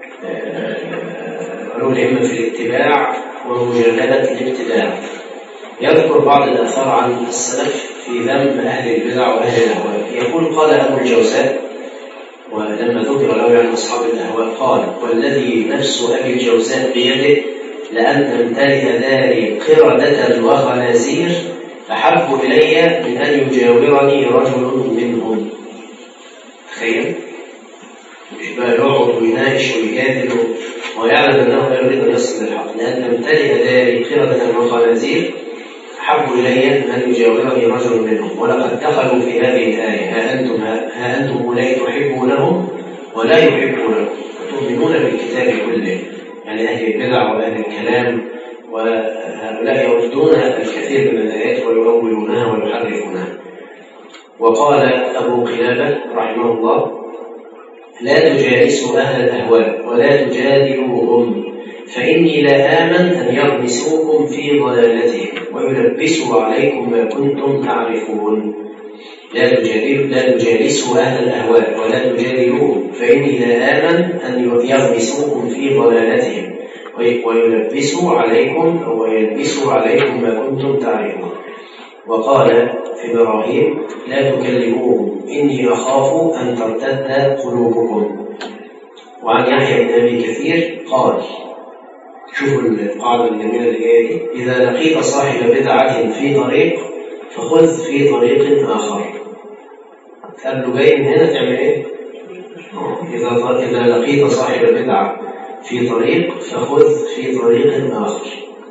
علو الهمة في الاتباع ومجانبة الابتداع، يذكر بعض الآثار عن السلف في ذم أهل البدع وأهل الأهواء. يقول قال أبو الجوزاء، ولما ذكر له عن أصحاب الأهواء قال: والذي نفس أبي الجوزاء بيده لأن أمتلئ داري قردة وخنازير أحب إلي من أن يجاورني رجل منهم. تخيل يبقى يقعد ويناقش ويجادل ويعلم أنه لا يريد أن يصل للحق. لأن أمتلئ داري قردة وخنازير أحب إلي من أن يجاورني رجل منهم. ولقد دخلوا في هذه الآية: ها أنتم أولئك تحبونهم ولا يحبونكم وتؤمنون بالكتاب كله، يعني أهل البدع وأهل الكلام، وهؤلاء يردون الكثير من الآيات ويؤولونها ويحرفونها. وقال أبو قلابة رحمه الله: لا تجالسوا أهل الأهواء ولا تجادلوهم، فإني لا آمن أن يغمسوكم في ضلالتهم ويلبسوا عليكم ما كنتم تعرفون. لا تجالسوا أهل الأهواء ولا تجادلوهم، فإني لا آمن أن يغمسوكم في ضلالتهم ويلبسوا عليكم ما كنتم تعرفون. وقال إبراهيم: لا تكلموهم إني أخاف أن ترتد قلوبكم. وعن يحيى بن أبي كثير قال: شوفوا القاعدة الجميلة اللي جاية دي: إذا لقيت صاحب بدعة في طريق فخذ في طريق آخر. تقابله جاي من هنا تعمل ايه؟ إذا لقيت صاحب البدعة في طريق فخذ في طريق آخر.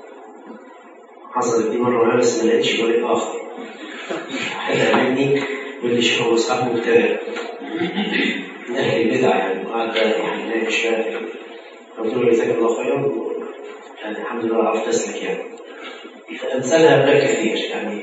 حصلت دي مرة معايا بس ما لقيتش طريق آخر. واحد قابلني يقول لي شيخ هو أصحاب مبتدع من أهل البدع يعني وقعد يعني مش فاهم. قلت له جزاك الله خيرا يعني الحمد لله عرفت أسلك يعني. فأمثالها بلا كثير يعني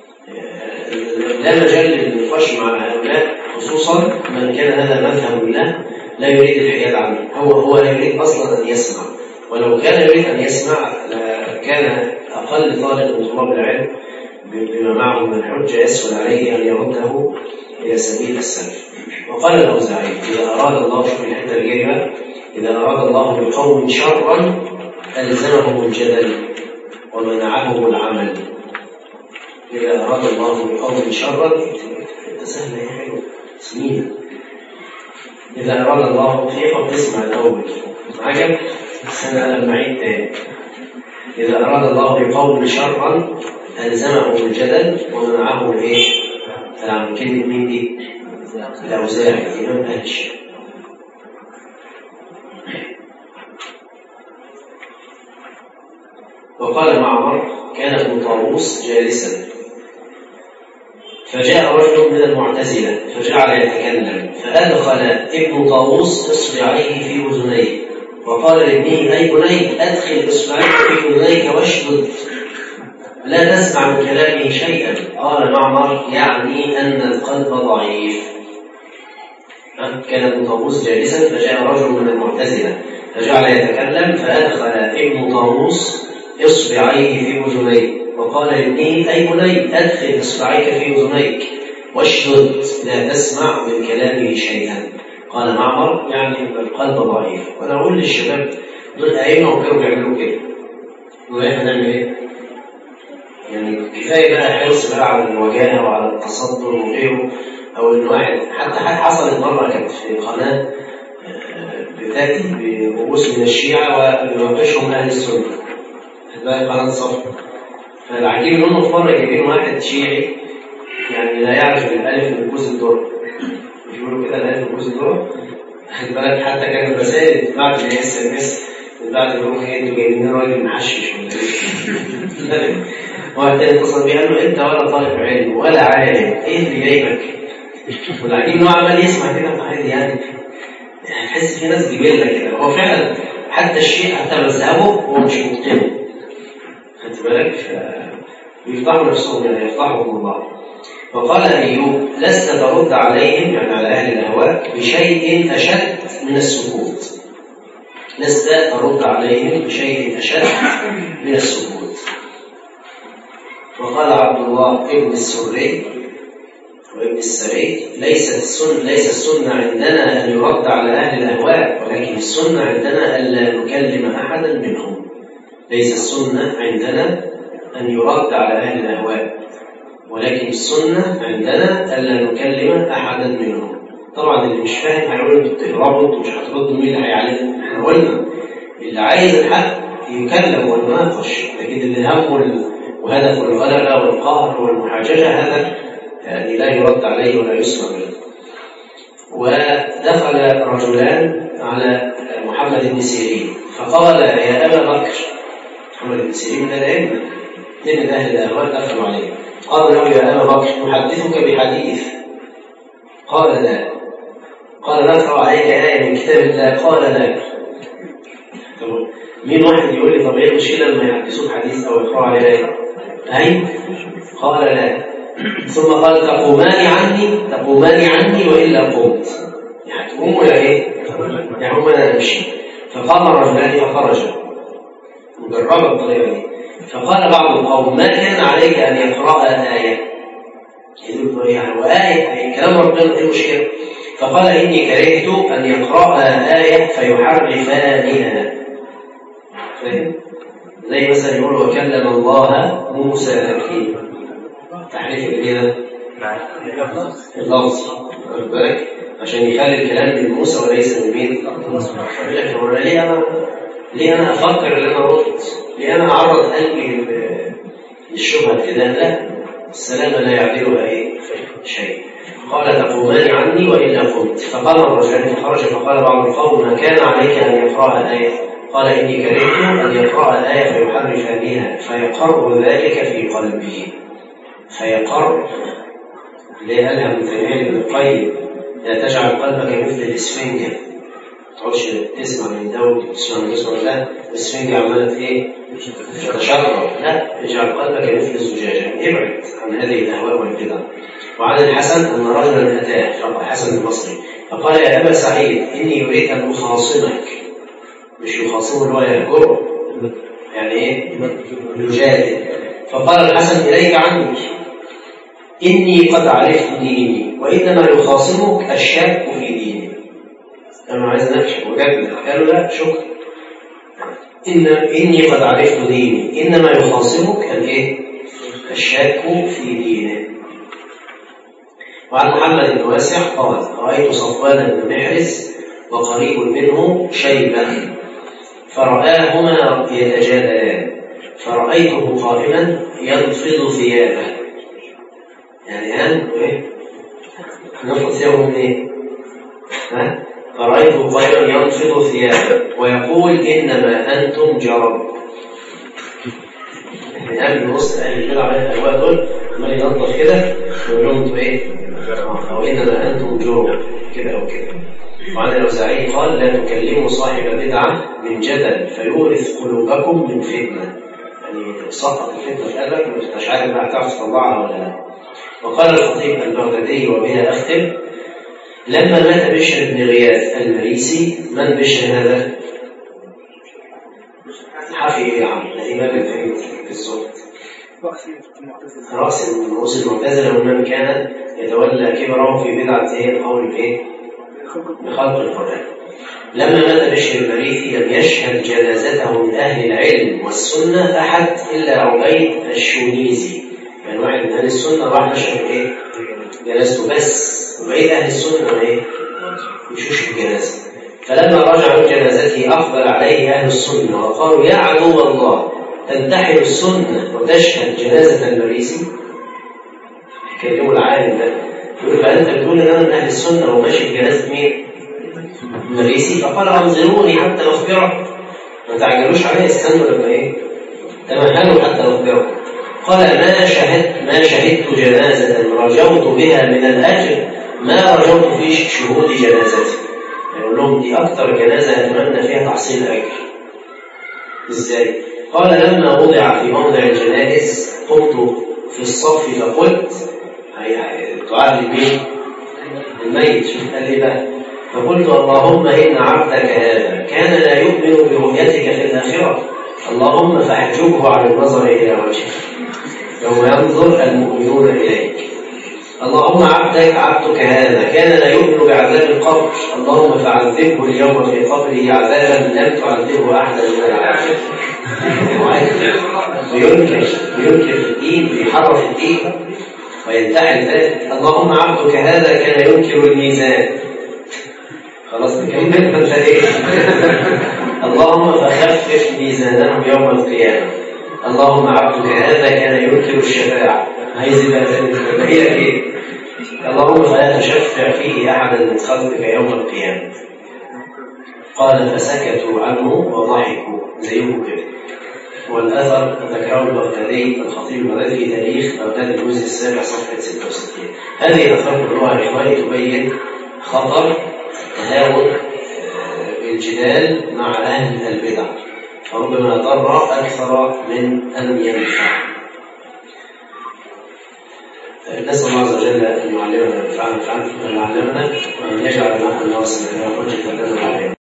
لا مجال للنقاش مع هؤلاء خصوصا من كان هذا مذهب له لا يريد الحياد عنه. هو لا يريد أصلا أن يسمع، ولو كان يريد أن يسمع كان أقل طالب من طلاب العلم بما معه من الحجة يسهل عليه أن يرده إلى سبيل السلف. وقال الأوزاعي إذا أراد الله في الحتة الجاية إذا أراد الله بقوم شرا ألزمهم الجدل ومنعهم العمل. إذا أراد الله بقوم شرا سهلة يا حلو سنين. إذا أراد الله خيرا اسمع الأول عجب سنة لما عيد تاني. إذا أراد الله بقوم شرا ألزمهم الجدل ومنعهم الإيه؟ كلمة مين دي؟ الأوزاعي إمام أهل الشام. وقال معمر كان ابن طاووس جالسا فجاء رجل من المعتزلة فجعل يتكلم فأدخل ابن طاووس إصبعيه في أذنيه وقال لابنه أي بني أدخل إصبعيك في أذنيك واشدد لا تسمع من كلامه شيئا. قال معمر يعني أن القلب ضعيف. كان ابن طاووس جالسا فجاء رجل من المعتزلة فجعل يتكلم فأدخل ابن طاووس إصبعيه في أذنيه وقال لابنه أي بني أدخل إصبعيك في أذنيك واشدد لا تسمع من كلامه شيئا. قال معمر يعني القلب ضعيف. وأنا أقول للشباب دول أئمة وكانوا بيعملوا كده وإحنا نعمل إيه؟ يعني كفاية بقى حرص بقى على الوجاهة وعلى التصدر وغيره. أو إن واحد حتى حصلت مرة كانت في قناة بتأتي برؤوس من الشيعة ويناقشهم أهل السنة بقى قناة صف. فالعجيب منه في مرة جايبين واحد شيعي يعني لا يعرف الألف من جوز الذرة. بيقولوا كده الألف من جوز الذرة. خد بالك حتى كان الرسائل بعد اللي هي SMS بعد يقولوا إيه أنتوا جايبين راجل محشش ولا إيه؟ واحد تاني اتصل بيه قال له أنت ولا طالب علم ولا عالم إيه اللي جايبك؟ والعجيب إنه عمال يسمع كده فعادي يعني تحس في ناس جبلة كده. هو فعلا حتى الشيء حتى مذهبه هو مش مقتنع. خدت بالك؟ يفضحوا نفسهم يعني يفضحهم الله. وقال أيوب لست ترد عليهم يعني على أهل الأهواء بشيء أشد من السكوت. لست ترد عليهم بشيء أشد من السكوت. وقال عبد الله ابن السري وابن السري ليس السنة عندنا أن يرد على أهل الأهواء ولكن السنة عندنا ألا نكلم أحدا منهم. ليس السنة عندنا أن يرد على أهل الأهواء ولكن السنة عندنا ألا نكلم أحدا منهم. طبعا اللي مش فاهم هيقول انتوا بتهربوا انتوا مش هتردوا مين اللي هيعلم. احنا قلنا اللي عايز الحق يكلم ويناقش لكن اللي همه وهدف الغلبة والقهر والمحاججة هذا يعني لا يرد عليه ولا يسمع منه. ودخل رجلان على محمد بن سيرين فقال يا أبا بكر. محمد بن سيرين من العلم اثنين من أهل الأهواء دخلوا عليه قال له يا أبا بكر نحدثك بحديث. قال لا. قال نقرأ عليك آية من كتاب الله. قال لا. مين واحد يقول لي طب ايه المشكلة لما يحدثوك حديث أو يقرأوا عليه آية؟ أي؟ قال لا. ثم قال تقومان عني وإلا قمت. يعني تقوم ولا إيه؟ يعني هم أنا أمشي. فقام الرجلان فخرجا مجربة الطريقة دي. فقال بعض القوم ما كان عليك أن يقرأ آية؟ يقول يعني وآية كلام ربنا إيه المشكلة؟ فقال إني كرهت أن يقرأ آية فيحرفانها. فاهم؟ زي مثلا يقول وكلم الله موسى تكليما. تحريف كده اللفظ واخد بالك عشان يخلي الكلام من موسى وليس من مين؟ ليه انا افكر ان انا ارد؟ ليه انا اعرض قلبي للشبهه كده؟ لا السلامه لا يعدلها ايه؟ شيء. قال تقومان عني وإلا قمت. فقام الرجلان فخرج فقال بعض القوم ما كان عليك أن يقرأ الآية؟ قال إني كرهت أن يقرأ الآية فيحرف بها فيقر ذلك في قلبه. فيقر ليه قالها ابن تيمية ابن القيم لا تجعل قلبك مثل الإسفنجة، ما تقعدش تسمع من ده وتسمع من ده الإسفنجة عمالة إيه؟ تشرب، لا، اجعل قلبك مثل الزجاجة، ابعد عن هذه الأهواء والبدع. وعن الحسن أن رجلا أتاه الحسن البصري فقال يا أبا سعيد إني أريد أن أخاصمك، مش يخاصمه اللي هو يهجره، يعني إيه؟ يجادل. فقال الحسن إليك عني إني قد عرفت ديني وإنما يخاصمك الشك في ديني. أنا عايز نفسك وجدنا. قالوا لا شكرا، إني قد عرفت ديني إنما يخاصمك الشك في دينه. وعن محمد بن واسع قال رأيت صفوان بن محرز وقريب منه شيبة فرآهما يتجادلان فرأيته قائما ينفض ثيابه، يعني نفض ثيابه من إيه؟ فرأيته قائما ينفض ثيابه ويقول إنما أنتم جرب. من قبل الوسط أهل البدع على الأهواء دول عمال ينظف كده ويقول لهم أنتم إيه؟ أو إنما أنتم جرب كده أو كده. وعن الأوزاعي قال لا تكلموا صاحب بدعة من جدل فيورث قلوبكم من فتنة، يعني سقط الفتنة في قلبك مش عارف بقى هتعرف تطلعها ولا لا. وقال الخطيب البغدادي وبها أختم لما مات بشر بن غياث المريسي. من بشر هذا؟ حفي إيه يا عم؟ الإمام الفريد في الصوت رأس من رؤوس المعتزلة ومن كان يتولى كبره في بدعة القول بخلق القرآن. لما مات بشر المريسي لم يشهد جنازته من أهل العلم والسنة أحد إلا عبيد الشونيزي، يعني واحد من أهل السنة راح نشهد جنازته بس، وبقيت أهل السنة يشوش الجنازة. فلما رجع من جنازته أقبل عليه أهل السنة وقالوا يا عدو الله تنتحل السنة وتشهد جنازة المريسي. كلموا العالم ده يقول فأنت بتقول أن أنا من أهل السنة وماشي بجنازة مين؟ المريسي. فقال أنظروني حتى أخبره، ما تعجلوش عليه، استنوا لما تمهلوا حتى أخبره. قال ما شهدت جنازة رجوت بها من الأجر ما رجوت في شهود جنازتي. يقول لهم دي أكثر جنازة أتمنى فيها تحصيل أجر. إزاي؟ قال لما وضع في موضع الجنائز قمت في الصف فقلت تعالي مين؟ الميت. شوف قال لي بقى فقلت اللهم إن عبدك هذا كان لا يؤمن برؤيتك في الآخرة اللهم فاحجبه عن النظر إلى وجهك يوم ينظر المؤمنون إليك. اللهم عبدك هذا كان لا يؤمن بعذاب القبر اللهم فعذبه اليوم في قبره عذابا لم تعذبه أحدا من العالمين. بينكر الدين بيحرف الدين وينتحل ذلك. اللهم عبدك هذا كان ينكر الميزان، خلاص نكمل اللهم فخفف ميزانه يوم القيامة. اللهم عبدك هذا كان ينكر الشفاعة، عايز يبقى ايه؟ اللهم فلا تشفع فيه أحدا من خلقك يوم القيامة. قال فسكتوا عنه وضحكوا زيهم كده. والأثر ذكره البغدادي الخطيب البغدادي في تاريخ بغداد الجزء السابع صفحة 66. هذه الأثار كلها يا إخواني تبين خطر تهاون الجدال مع أهل البدع، فربما ضر أكثر من أن ينفع. نسأل الله عز وجل أن يعلمنا وأن ينفعنا وأن يجعل معنا الناس من حجة لنا وعلينا.